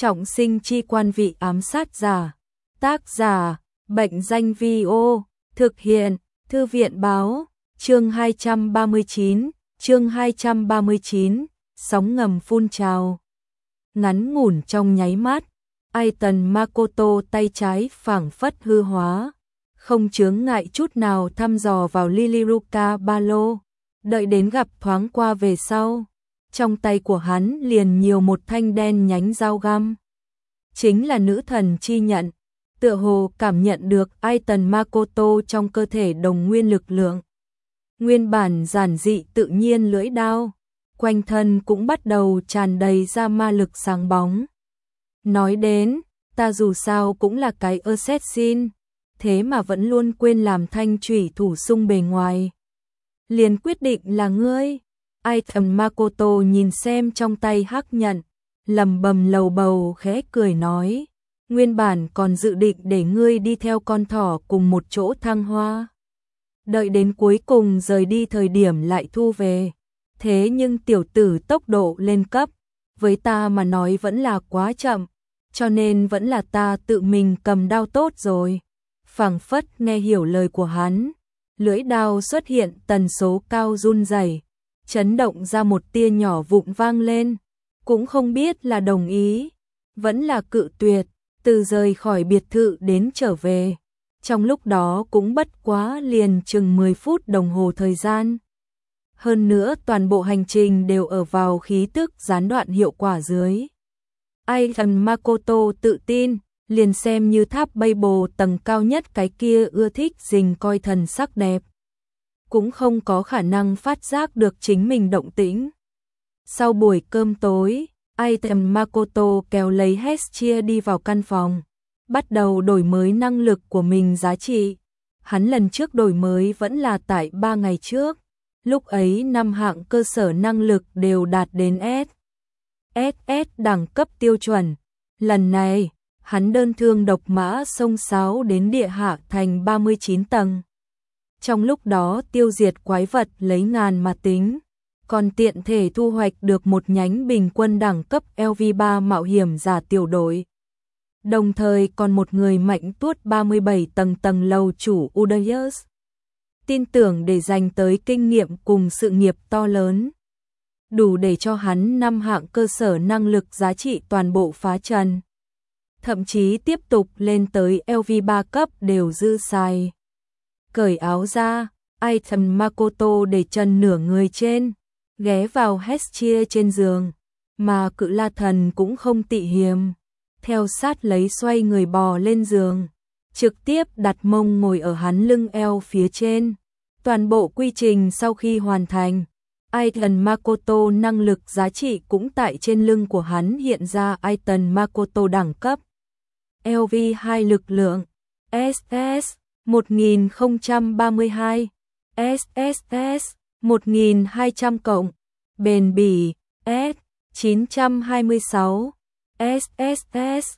Trọng sinh chi quan vị ám sát giả. Tác giả, Bệnh danh Vi-ô, thực hiện, Thư viện báo, chương 239, sóng ngầm phun trào. Ngắn ngủn trong nháy mắt, Aiton Makoto tay trái phảng phất hư hóa, không chướng ngại chút nào thăm dò vào Liliruka ba lô, đợi đến gặp thoáng qua về sau. Trong tay của hắn liền nhiều một thanh đen nhánh dao găm. Chính là nữ thần chi nhận, tựa hồ cảm nhận được Aiton Makoto trong cơ thể đồng nguyên lực lượng. Nguyên bản giản dị tự nhiên lưỡi đao, quanh thân cũng bắt đầu tràn đầy ra ma lực sáng bóng. Nói đến, ta dù sao cũng là cái assassin, thế mà vẫn luôn quên làm thanh chủy thủ sung bề ngoài. Liền quyết định là ngươi. Aiton Makoto nhìn xem trong tay hắc nhận, lầm bầm lầu bầu khẽ cười nói, nguyên bản còn dự định để ngươi đi theo con thỏ cùng một chỗ thăng hoa. Đợi đến cuối cùng rời đi thời điểm lại thu về. Thế nhưng tiểu tử tốc độ lên cấp, với ta mà nói vẫn là quá chậm, cho nên vẫn là ta tự mình cầm đao tốt rồi. Phảng phất nghe hiểu lời của hắn, lưỡi đao xuất hiện tần số cao run rẩy, chấn động ra một tia nhỏ vụn vang lên, cũng không biết là đồng ý, vẫn là cự tuyệt. Từ rời khỏi biệt thự đến trở về, trong lúc đó cũng bất quá liền chừng 10 phút đồng hồ thời gian. Hơn nữa toàn bộ hành trình đều ở vào khí tức gián đoạn hiệu quả dưới. Aiton Makoto tự tin, liền xem như tháp Babel tầng cao nhất cái kia ưa thích rình coi thần sắc đẹp, cũng không có khả năng phát giác được chính mình động tĩnh. Sau buổi cơm tối, Aiton Makoto kéo lấy Hestia đi vào căn phòng, bắt đầu đổi mới năng lực của mình giá trị. Hắn lần trước đổi mới vẫn là tại 3 ngày trước, lúc ấy 5 hạng cơ sở năng lực đều đạt đến SS đẳng cấp tiêu chuẩn. Lần này, hắn đơn thương độc mã xông xáo đến địa hạ thành 39 tầng. Trong lúc đó tiêu diệt quái vật lấy ngàn mà tính, còn tiện thể thu hoạch được một nhánh bình quân đẳng cấp LV3 mạo hiểm giả tiểu đội. Đồng thời còn một người mạnh tuốt 37 tầng lầu chủ Udayus. Tin tưởng để dành tới kinh nghiệm cùng sự nghiệp to lớn, đủ để cho hắn 5 hạng cơ sở năng lực giá trị toàn bộ phá trần. Thậm chí tiếp tục lên tới LV3 cấp đều dư xài. Cởi áo ra, Aiton Makoto để chân nửa người trên, ghé vào Hestia trên giường, mà Cự La Thần cũng không tị hiềm, theo sát lấy xoay người bò lên giường, trực tiếp đặt mông ngồi ở hắn lưng eo phía trên. Toàn bộ quy trình sau khi hoàn thành, Aiton Makoto năng lực giá trị cũng tại trên lưng của hắn hiện ra. Aiton Makoto đẳng cấp LV2 lực lượng SS 1032, SSS 1200 cộng, bền bỉ S 926, SSS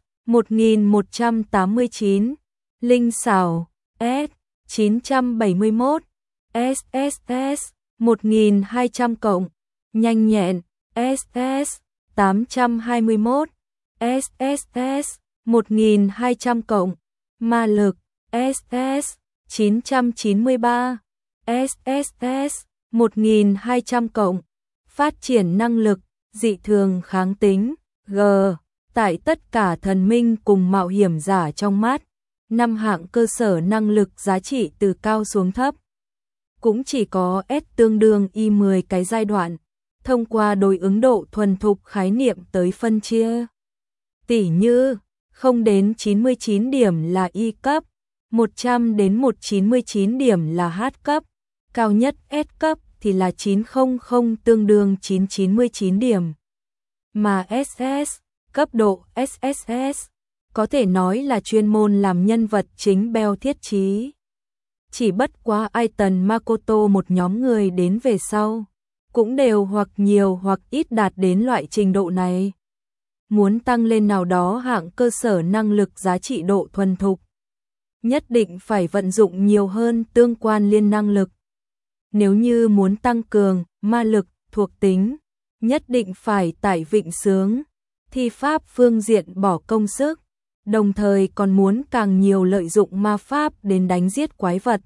1189, linh xảo S 971, SSS 1200 cộng, nhanh nhẹn SS 821, SSS 1200 cộng, ma lực SS 993, SSS 1200 cộng, phát triển năng lực dị thường kháng tính G. Tại tất cả thần minh cùng mạo hiểm giả trong mắt, 5 hạng cơ sở năng lực giá trị từ cao xuống thấp, cũng chỉ có S tương đương Y10 cái giai đoạn, thông qua đối ứng độ thuần thục khái niệm tới phân chia. Tỉ như, 0 đến 99 điểm là Y cấp, 100 đến 199 điểm là H cấp, cao nhất S cấp thì là 900 tương đương 999 điểm. Mà SS, cấp độ SSS, có thể nói là chuyên môn làm nhân vật chính beo thiết trí. Chỉ bất quá Aiton Makoto một nhóm người đến về sau, cũng đều hoặc nhiều hoặc ít đạt đến loại trình độ này. Muốn tăng lên nào đó hạng cơ sở năng lực giá trị độ thuần thục, nhất định phải vận dụng nhiều hơn tương quan liên năng lực. Nếu như muốn tăng cường ma lực thuộc tính, nhất định phải tải vịnh sướng, thi pháp phương diện bỏ công sức, đồng thời còn muốn càng nhiều lợi dụng ma pháp đến đánh giết quái vật.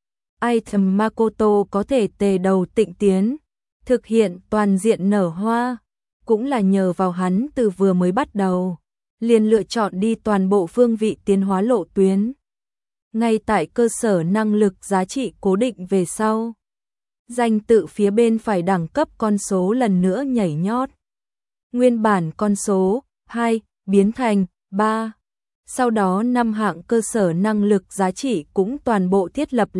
Item Makoto có thể tề đầu tịnh tiến, thực hiện toàn diện nở hoa, cũng là nhờ vào hắn từ vừa mới bắt đầu, liền lựa chọn đi toàn bộ phương vị tiến hóa lộ tuyến. Ngay tại cơ sở năng lực giá trị cố định về sau, danh tự phía bên phải đẳng cấp con số lần nữa nhảy nhót. Nguyên bản con số 2 biến thành 3. Sau đó 5 hạng cơ sở năng lực giá trị cũng toàn bộ thiết lập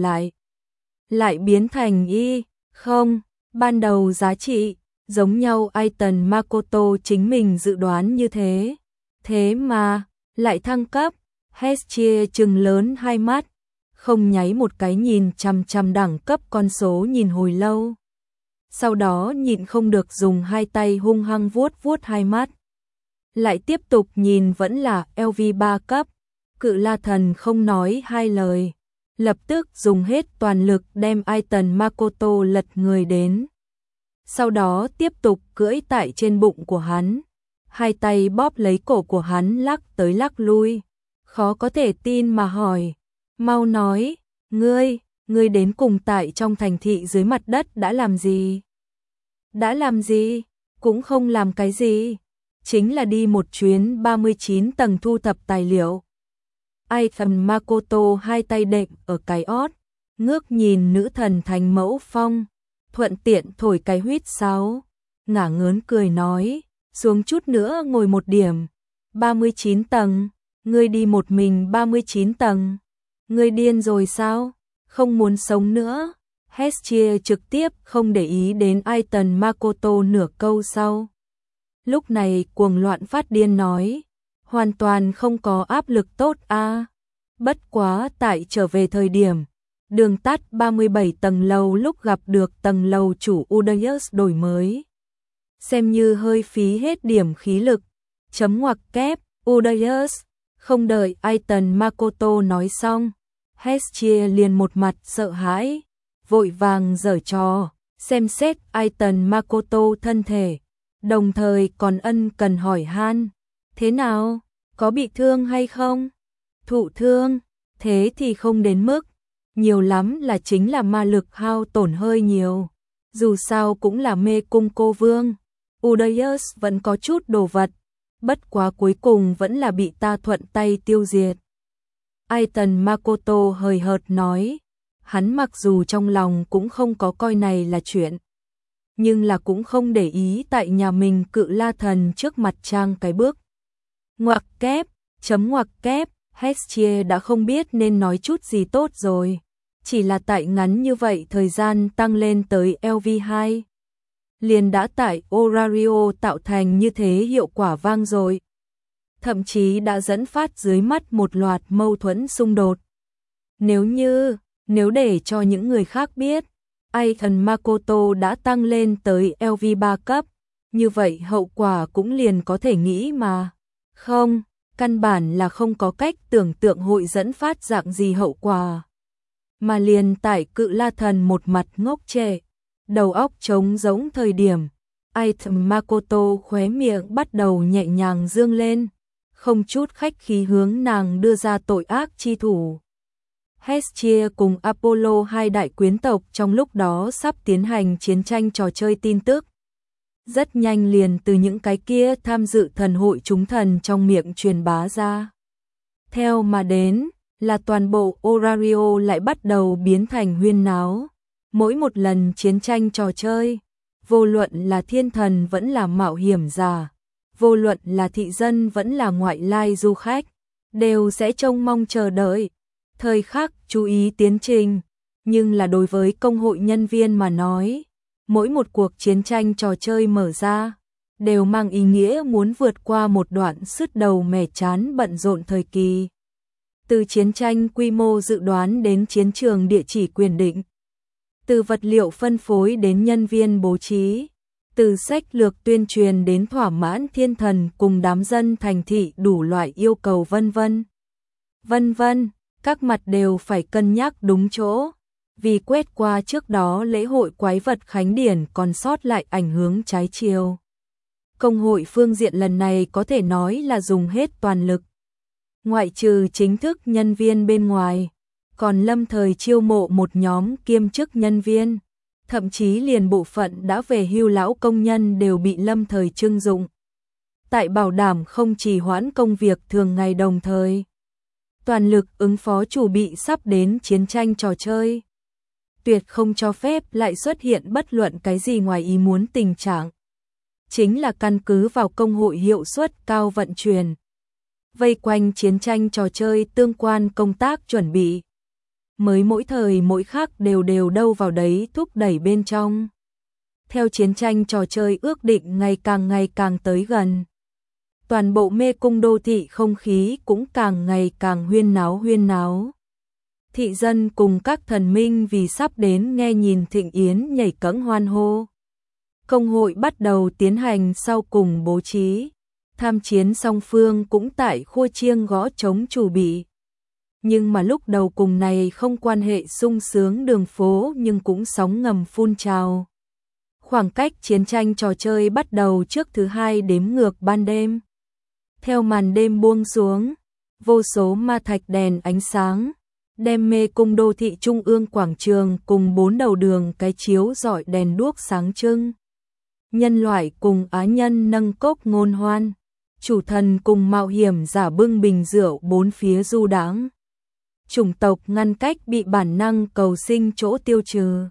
lại biến thành y, không, ban đầu giá trị, giống nhau Aiton Makoto chính mình dự đoán như thế. Thế mà, lại thăng cấp, Hestia trừng lớn hai mắt, không nháy một cái nhìn chằm chằm đẳng cấp con số nhìn hồi lâu. Sau đó nhịn không được dùng hai tay hung hăng vuốt vuốt hai mắt. Lại tiếp tục nhìn vẫn là LV3 cấp, Cự La Thần không nói hai lời, lập tức dùng hết toàn lực đem Aiton Makoto lật người đến. Sau đó tiếp tục cưỡi tại trên bụng của hắn, hai tay bóp lấy cổ của hắn lắc tới lắc lui, khó có thể tin mà hỏi, mau nói, ngươi đến cùng tại trong thành thị dưới mặt đất đã làm gì? Đã làm gì? Cũng không làm cái gì, chính là đi một chuyến 39 tầng thu thập tài liệu. Aiton Makoto hai tay đệm ở cái ót, ngước nhìn nữ thần thành mẫu phong, thuận tiện thổi cái huýt sáo, ngả ngớn cười nói, xuống chút nữa ngồi một điểm, 39 tầng, ngươi đi một mình 39 tầng, ngươi điên rồi sao, không muốn sống nữa. Hestia trực tiếp không để ý đến Aiton Makoto nửa câu sau. Lúc này cuồng loạn phát điên nói, hoàn toàn không có áp lực tốt a. Bất quá tại trở về thời điểm, đường tắt 37 tầng lầu lúc gặp được tầng lầu chủ Udayus đổi mới. Xem như hơi phí hết điểm khí lực, chấm ngoặc kép, Udayus, không đợi Aiton Makoto nói xong, Hestia liền một mặt sợ hãi, vội vàng giở trò, xem xét Aiton Makoto thân thể, đồng thời còn ân cần hỏi han, thế nào, có bị thương hay không? Thụ thương, thế thì không đến mức, nhiều lắm là chính là ma lực hao tổn hơi nhiều, dù sao cũng là mê cung cô vương, Udayus vẫn có chút đồ vật, bất quá cuối cùng vẫn là bị ta thuận tay tiêu diệt. Aiton Makoto hời hợt nói, hắn mặc dù trong lòng cũng không có coi này là chuyện, nhưng là cũng không để ý tại nhà mình Cự La Thần trước mặt trang cái bước. Ngoặc kép, chấm ngoặc kép, Hestia đã không biết nên nói chút gì tốt rồi, chỉ là tại ngắn như vậy thời gian tăng lên tới LV2. Liền đã tại Orario tạo thành như thế hiệu quả vang rồi. Thậm chí đã dẫn phát dưới mắt một loạt mâu thuẫn xung đột. Nếu để cho những người khác biết, Aiton Makoto đã tăng lên tới LV3 cấp, như vậy hậu quả cũng liền có thể nghĩ mà. Không, căn bản là không có cách tưởng tượng hội dẫn phát dạng gì hậu quả. Mà liền tại Cự La Thần một mặt ngốc trệ, đầu óc trống rỗng thời điểm, Aiton Makoto khóe miệng bắt đầu nhẹ nhàng dương lên, không chút khách khí hướng nàng đưa ra tội ác chi thủ. Hestia cùng Apollo hai đại quyến tộc trong lúc đó sắp tiến hành chiến tranh trò chơi tin tức. Rất nhanh liền từ những cái kia tham dự thần hội chúng thần trong miệng truyền bá ra. Theo mà đến là toàn bộ Orario lại bắt đầu biến thành huyên náo. Mỗi một lần chiến tranh trò chơi, vô luận là thiên thần vẫn là mạo hiểm giả, vô luận là thị dân vẫn là ngoại lai du khách, đều sẽ trông mong chờ đợi, thời khắc chú ý tiến trình. Nhưng là đối với công hội nhân viên mà nói, mỗi một cuộc chiến tranh trò chơi mở ra, đều mang ý nghĩa muốn vượt qua một đoạn sứt đầu mẻ chán bận rộn thời kỳ. Từ chiến tranh quy mô dự đoán đến chiến trường địa chỉ quyền định, từ vật liệu phân phối đến nhân viên bố trí, từ sách lược tuyên truyền đến thỏa mãn thiên thần cùng đám dân thành thị đủ loại yêu cầu vân vân. Vân vân, các mặt đều phải cân nhắc đúng chỗ, vì quét qua trước đó lễ hội quái vật Khánh Điển còn sót lại ảnh hưởng trái chiều. Công hội phương diện lần này có thể nói là dùng hết toàn lực. Ngoại trừ chính thức nhân viên bên ngoài, còn lâm thời chiêu mộ một nhóm kiêm chức nhân viên, thậm chí liền bộ phận đã về hưu lão công nhân đều bị lâm thời trưng dụng. Tại bảo đảm không trì hoãn công việc thường ngày đồng thời, toàn lực ứng phó chuẩn bị sắp đến chiến tranh trò chơi. Tuyệt không cho phép lại xuất hiện bất luận cái gì ngoài ý muốn tình trạng. Chính là căn cứ vào công hội hiệu suất cao vận chuyển. Vây quanh chiến tranh trò chơi tương quan công tác chuẩn bị. Mới mỗi thời mỗi khắc đều đâu vào đấy thúc đẩy bên trong. Theo chiến tranh trò chơi ước định ngày càng tới gần. Toàn bộ mê cung đô thị không khí cũng càng ngày càng huyên náo. Thị dân cùng các thần minh vì sắp đến nghe nhìn thịnh yến nhảy cẫng hoan hô. Công hội bắt đầu tiến hành sau cùng bố trí. Tham chiến song phương cũng tại khua chiêng gõ trống chuẩn bị. Nhưng mà lúc đầu cùng này không quan hệ sung sướng đường phố nhưng cũng sóng ngầm phun trào. Khoảng cách chiến tranh trò chơi bắt đầu trước thứ hai đếm ngược ban đêm. Theo màn đêm buông xuống, vô số ma thạch đèn ánh sáng, đem mê cung đô thị trung ương quảng trường cùng 4 đầu đường cái chiếu rọi đèn đuốc sáng trưng. Nhân loại cùng á nhân nâng cốc ngôn hoan, chủ thần cùng mạo hiểm giả bưng bình rượu bốn phía du đãng. Chủng tộc ngăn cách bị bản năng cầu sinh chỗ tiêu trừ.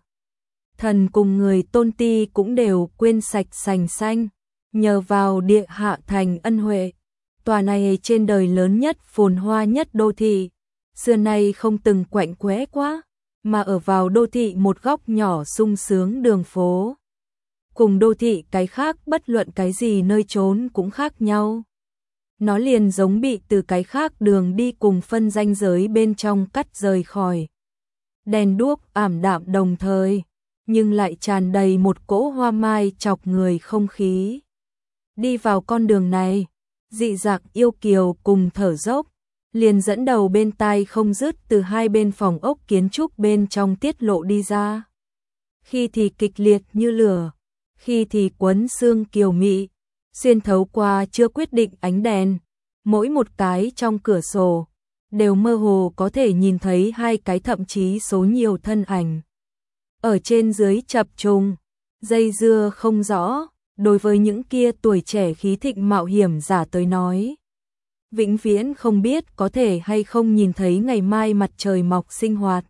Thần cùng người tôn ti cũng đều quên sạch sành xanh, nhờ vào địa hạ thành ân huệ. Tòa này trên đời lớn nhất phồn hoa nhất đô thị, xưa nay không từng quạnh quẽ quá, mà ở vào đô thị một góc nhỏ sung sướng đường phố. Cùng đô thị cái khác bất luận cái gì nơi trốn cũng khác nhau. Nó liền giống bị từ cái khác đường đi cùng phân ranh giới bên trong cắt rời khỏi. Đèn đuốc ảm đạm đồng thời, nhưng lại tràn đầy một cỗ hoa mai chọc người không khí. Đi vào con đường này, dị dạc yêu kiều cùng thở dốc, liền dẫn đầu bên tai không dứt từ hai bên phòng ốc kiến trúc bên trong tiết lộ đi ra. Khi thì kịch liệt như lửa, khi thì quấn xương kiều mị, xuyên thấu qua chưa quyết định ánh đèn, mỗi một cái trong cửa sổ, đều mơ hồ có thể nhìn thấy hai cái thậm chí số nhiều thân ảnh. Ở trên dưới chập trùng, dây dưa không rõ, đối với những kia tuổi trẻ khí thịnh mạo hiểm giả tới nói. Vĩnh viễn không biết có thể hay không nhìn thấy ngày mai mặt trời mọc sinh hoạt.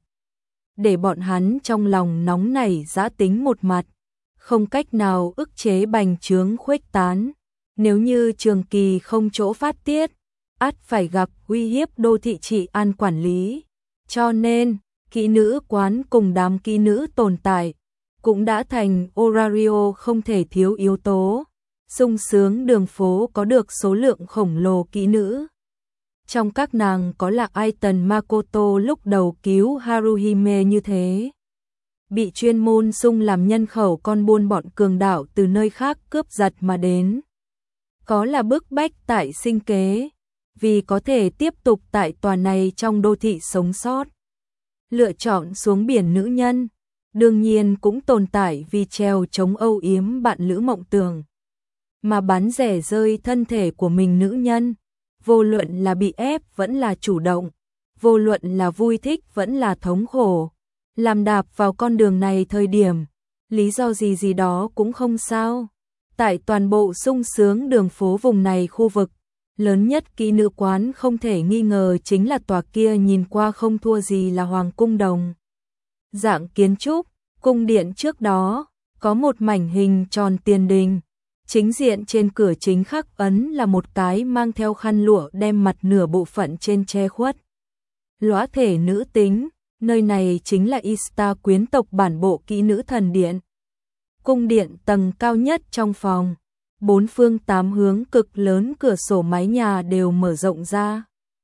Để bọn hắn trong lòng nóng nảy dã tính một mặt, không cách nào ức chế bành trướng khuếch tán. Nếu như trường kỳ không chỗ phát tiết, ắt phải gặp uy hiếp đô thị trị an quản lý. Cho nên, kỹ nữ quán cùng đám kỹ nữ tồn tại, cũng đã thành Orario không thể thiếu yếu tố. Sung sướng đường phố có được số lượng khổng lồ kỹ nữ. Trong các nàng có là Aiton Makoto lúc đầu cứu Haruhime như thế. Bị chuyên môn sung làm nhân khẩu con buôn bọn cường đạo từ nơi khác cướp giật mà đến. Có là bức bách tại sinh kế, vì có thể tiếp tục tại tòa này trong đô thị sống sót. Lựa chọn xuống biển nữ nhân, đương nhiên cũng tồn tại vì treo chống âu yếm bạn lữ mộng tưởng. Mà bán rẻ rơi thân thể của mình nữ nhân, vô luận là bị ép vẫn là chủ động, vô luận là vui thích vẫn là thống khổ. Làm đạp vào con đường này thời điểm, lý do gì đó cũng không sao. Tại toàn bộ sung sướng đường phố vùng này khu vực, lớn nhất kỹ nữ quán không thể nghi ngờ chính là tòa kia nhìn qua không thua gì là hoàng cung đồng. Dạng kiến trúc, cung điện trước đó, có một mảnh hình tròn tiền đình. Chính diện trên cửa chính khắc ấn là một cái mang theo khăn lụa đem mặt nửa bộ phận trên che khuất. Lõa thể nữ tính, nơi này chính là Ista quyến tộc bản bộ kỹ nữ thần điện. Cung điện tầng cao nhất trong phòng, bốn phương tám hướng cực lớn cửa sổ mái nhà đều mở rộng ra.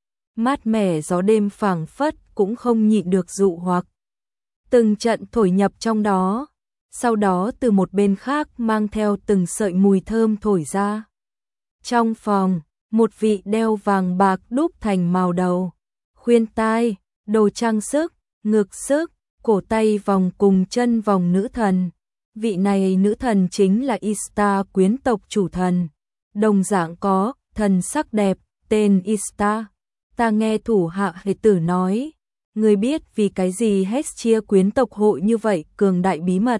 Mát mẻ gió đêm phảng phất cũng không nhịn được dụ hoặc. Từng trận thổi nhập trong đó, sau đó từ một bên khác mang theo từng sợi mùi thơm thổi ra. Trong phòng, một vị đeo vàng bạc đúc thành màu đầu, khuyên tai, đồ trang sức, ngực sức, cổ tay vòng cùng chân vòng nữ thần, Vị này nữ thần chính là Ishtar quyến tộc chủ thần, đồng dạng có thần sắc đẹp, tên Ishtar. Ta nghe thủ hạ hệ tử nói, ngươi biết vì cái gì Hestia quyến tộc hội như vậy cường đại bí mật.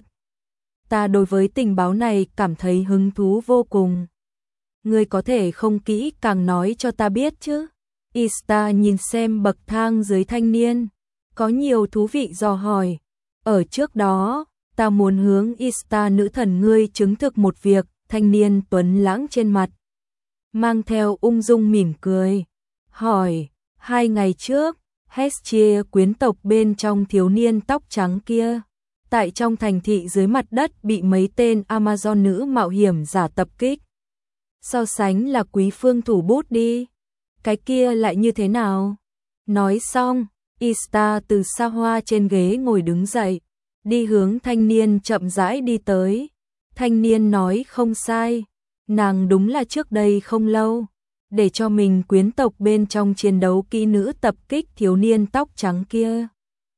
Ta đối với tình báo này cảm thấy hứng thú vô cùng. Ngươi có thể không kỹ càng nói cho ta biết chứ? Ishtar nhìn xem bậc thang dưới thanh niên, có nhiều thú vị dò hỏi. Ở trước đó, ta muốn hướng Ishtar nữ thần ngươi chứng thực một việc. Thanh niên tuấn lãng trên mặt mang theo ung dung mỉm cười, hỏi, 2 ngày trước, Hestia quyến tộc bên trong thiếu niên tóc trắng kia, tại trong thành thị dưới mặt đất bị mấy tên Amazon nữ mạo hiểm giả tập kích. So sánh là quý phương thủ bút đi, cái kia lại như thế nào? Nói xong, Ishtar từ xa hoa trên ghế ngồi đứng dậy, đi hướng thanh niên chậm rãi đi tới. Thanh niên nói không sai, nàng đúng là trước đây không lâu, để cho mình quyến tộc bên trong chiến đấu kỹ nữ tập kích thiếu niên tóc trắng kia.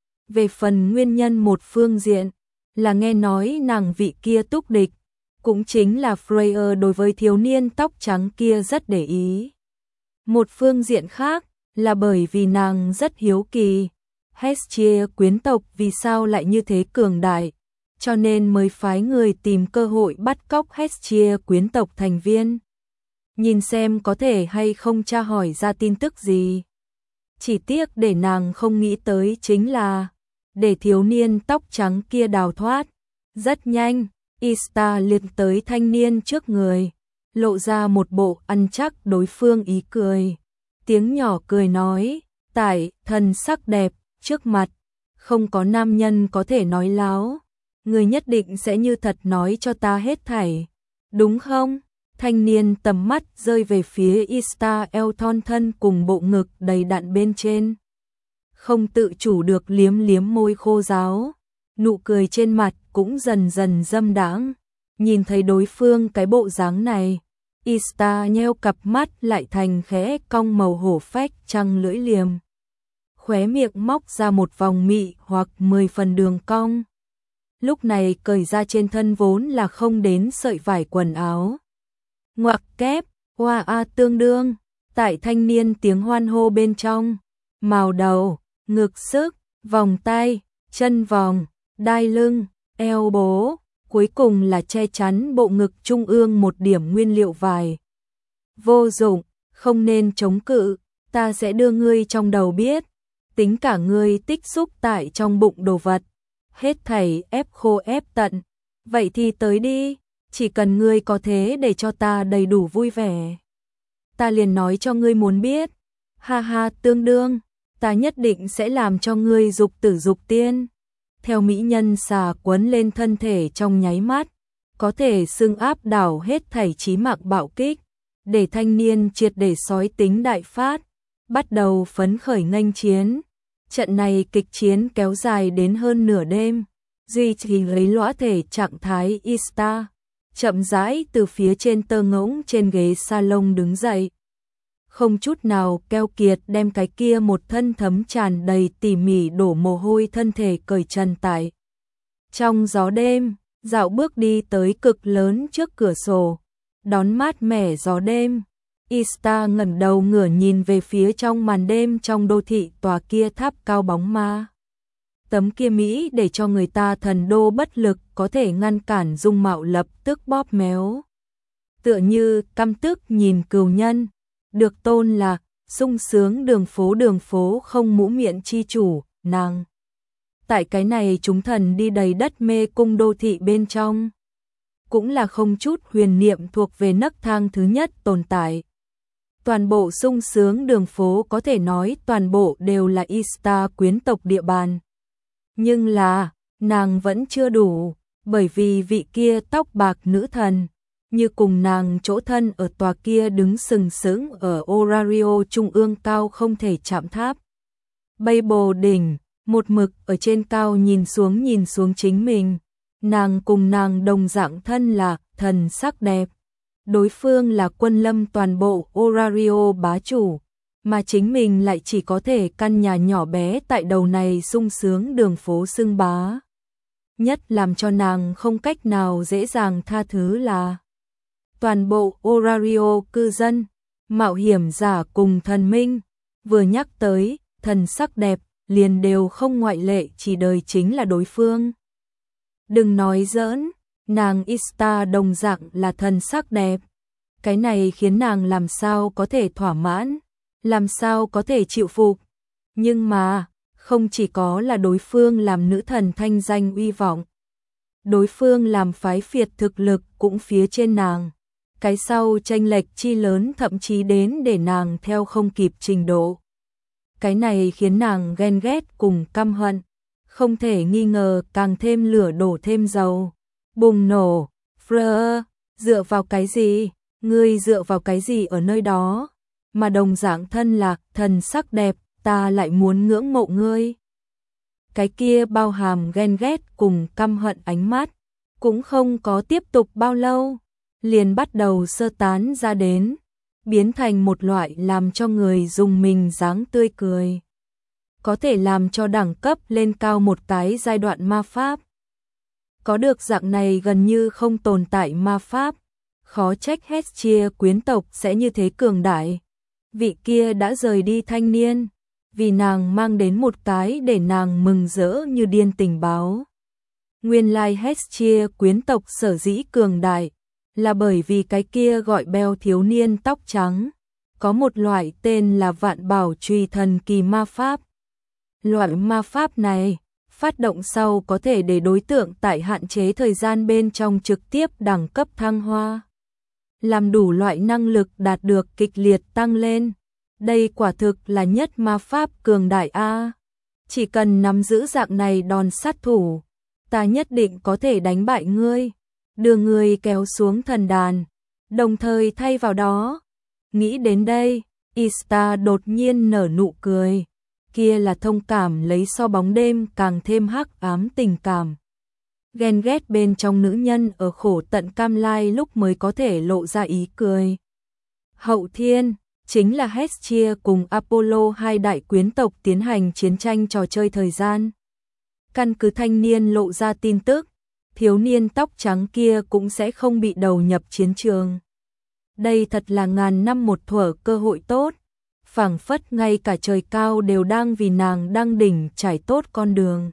Về phần nguyên nhân một phương diện, là nghe nói nàng vị kia túc địch, cũng chính là Freya đối với thiếu niên tóc trắng kia rất để ý. Một phương diện khác, là bởi vì nàng rất hiếu kỳ, Hestia quyến tộc vì sao lại như thế cường đại, cho nên mới phái người tìm cơ hội bắt cóc Hestia quyến tộc thành viên. Nhìn xem có thể hay không tra hỏi ra tin tức gì. Chỉ tiếc để nàng không nghĩ tới chính là, để thiếu niên tóc trắng kia đào thoát. Rất nhanh, Ishtar liền tới thanh niên trước người, lộ ra một bộ ăn chắc đối phương ý cười. Tiếng nhỏ cười nói, tại thần sắc đẹp, trước mặt, không có nam nhân có thể nói láo. Người nhất định sẽ như thật nói cho ta hết thảy, đúng không? Thanh niên tầm mắt rơi về phía Ishtar eo thon thân cùng bộ ngực đầy đặn bên trên. Không tự chủ được liếm liếm môi khô ráo, nụ cười trên mặt cũng dần dần dâm đãng. Nhìn thấy đối phương cái bộ dáng này, Ishtar nheo cặp mắt lại thành khẽ cong màu hổ phách trăng lưỡi liềm. Khóe miệng móc ra một vòng mị hoặc 10 phần đường cong. Lúc này cởi ra trên thân vốn là không đến sợi vải quần áo. Ngoặc kép, hoa a tương đương, tại thanh niên tiếng hoan hô bên trong, màu đầu, ngực sức, vòng tay, chân vòng, đai lưng, eo bố, cuối cùng là che chắn bộ ngực trung ương một điểm nguyên liệu vải. Vô dụng, không nên chống cự, ta sẽ đưa ngươi trong đầu biết, tính cả ngươi tích xúc tại trong bụng đồ vật. Hết thảy ép khô ép tận, vậy thì tới đi, chỉ cần ngươi có thế để cho ta đầy đủ vui vẻ. Ta liền nói cho ngươi muốn biết, ha ha tương đương, ta nhất định sẽ làm cho ngươi dục tử dục tiên. Theo mỹ nhân xà quấn lên thân thể trong nháy mắt, có thể xưng áp đảo hết thảy chí mạng bạo kích, để thanh niên triệt để sói tính đại phát, bắt đầu phấn khởi nghênh chiến. Trận này kịch chiến kéo dài đến hơn nửa đêm, duy trì lấy lõa thể trạng thái Ishtar, chậm rãi từ phía trên tơ ngỗng trên ghế salon đứng dậy. Không chút nào keo kiệt đem cái kia một thân thấm tràn đầy tỉ mỉ đổ mồ hôi thân thể cởi trần tại. Trong gió đêm, dạo bước đi tới cực lớn trước cửa sổ, đón mát mẻ gió đêm. Ishtar ngẩng đầu ngửa nhìn về phía trong màn đêm trong đô thị tòa kia tháp cao bóng ma. Tấm kia Mỹ để cho người ta thần đô bất lực có thể ngăn cản dung mạo lập tức bóp méo. Tựa như căm tức nhìn cừu nhân, được tôn là sung sướng đường phố không mũ miệng chi chủ, nàng. Tại cái này chúng thần đi đầy đất mê cung đô thị bên trong. Cũng là không chút huyền niệm thuộc về nấc thang thứ nhất tồn tại. Toàn bộ sung sướng đường phố có thể nói toàn bộ đều là Ishtar quyến tộc địa bàn. Nhưng là, nàng vẫn chưa đủ, bởi vì vị kia tóc bạc nữ thần, như cùng nàng chỗ thân ở tòa kia đứng sừng sững ở Orario trung ương cao không thể chạm tháp. Babel đỉnh, một mực ở trên cao nhìn xuống chính mình, nàng cùng nàng đồng dạng thân là thần sắc đẹp. Đối phương là quân lâm toàn bộ Orario bá chủ, mà chính mình lại chỉ có thể căn nhà nhỏ bé tại đầu này sung sướng đường phố xưng bá. nhất làm cho nàng không cách nào dễ dàng tha thứ là toàn bộ Orario cư dân, mạo hiểm giả cùng thần minh, vừa nhắc tới thần sắc đẹp, liền đều không ngoại lệ chỉ đời chính là đối phương. Đừng nói giỡn, nàng Ista đồng dạng là thần sắc đẹp. Cái này khiến nàng làm sao có thể thỏa mãn, làm sao có thể chịu phục. Nhưng mà, không chỉ có là đối phương làm nữ thần thanh danh uy vọng. Đối phương làm phái phiệt thực lực cũng phía trên nàng. Cái sau chênh lệch chi lớn thậm chí đến để nàng theo không kịp trình độ. Cái này khiến nàng ghen ghét cùng căm hận, không thể nghi ngờ càng thêm lửa đổ thêm dầu. Bùng nổ, Frơ, dựa vào cái gì? Ngươi dựa vào cái gì ở nơi đó? Mà đồng dạng thân lạc, thần sắc đẹp, ta lại muốn ngưỡng mộ ngươi. Cái kia bao hàm ghen ghét cùng căm hận ánh mắt, cũng không có tiếp tục bao lâu, liền bắt đầu sơ tán ra đến, biến thành một loại làm cho người dùng mình dáng tươi cười. Có thể làm cho đẳng cấp lên cao một cái giai đoạn ma pháp. Có được dạng này gần như không tồn tại ma pháp, khó trách Hestia quyến tộc sẽ như thế cường đại. Vị kia đã rời đi thanh niên, vì nàng mang đến một cái để nàng mừng rỡ như điên tình báo. Nguyên lai Hestia quyến tộc sở dĩ cường đại, là bởi vì cái kia gọi Beo thiếu niên tóc trắng, có một loại tên là Vạn Bảo Truy thần kỳ ma pháp. Loại ma pháp này, phát động sau có thể để đối tượng tại hạn chế thời gian bên trong trực tiếp đẳng cấp thăng hoa. Làm đủ loại năng lực đạt được kịch liệt tăng lên. Đây quả thực là nhất ma pháp cường đại A. Chỉ cần nắm giữ dạng này đòn sát thủ, ta nhất định có thể đánh bại ngươi, đưa ngươi kéo xuống thần đàn, đồng thời thay vào đó. Nghĩ đến đây, Ista đột nhiên nở nụ cười. Kia là thông cảm lấy so bóng đêm càng thêm hắc ám tình cảm. Ghen ghét bên trong nữ nhân ở khổ tận cam lai lúc mới có thể lộ ra ý cười. Hậu thiên, chính là Hestia cùng Apollo hai đại quyến tộc tiến hành chiến tranh trò chơi thời gian. Căn cứ thanh niên lộ ra tin tức, thiếu niên tóc trắng kia cũng sẽ không bị đầu nhập chiến trường. Đây thật là ngàn năm một thuở cơ hội tốt. Phảng phất ngay cả trời cao đều đang vì nàng đang đỉnh trải tốt con đường.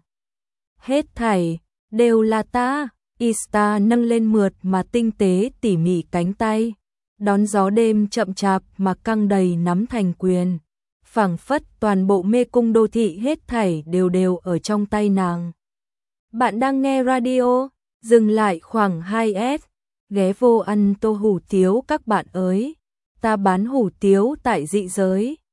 Hết thảy, đều là ta. Ista nâng lên mượt mà tinh tế tỉ mỉ cánh tay, đón gió đêm chậm chạp mà căng đầy nắm thành quyền. Phảng phất toàn bộ mê cung đô thị hết thảy đều đều ở trong tay nàng. Bạn đang nghe radio, dừng lại khoảng 2S, ghé vô ăn tô hủ tiếu các bạn ơi. Ta bán hủ tiếu tại dị giới.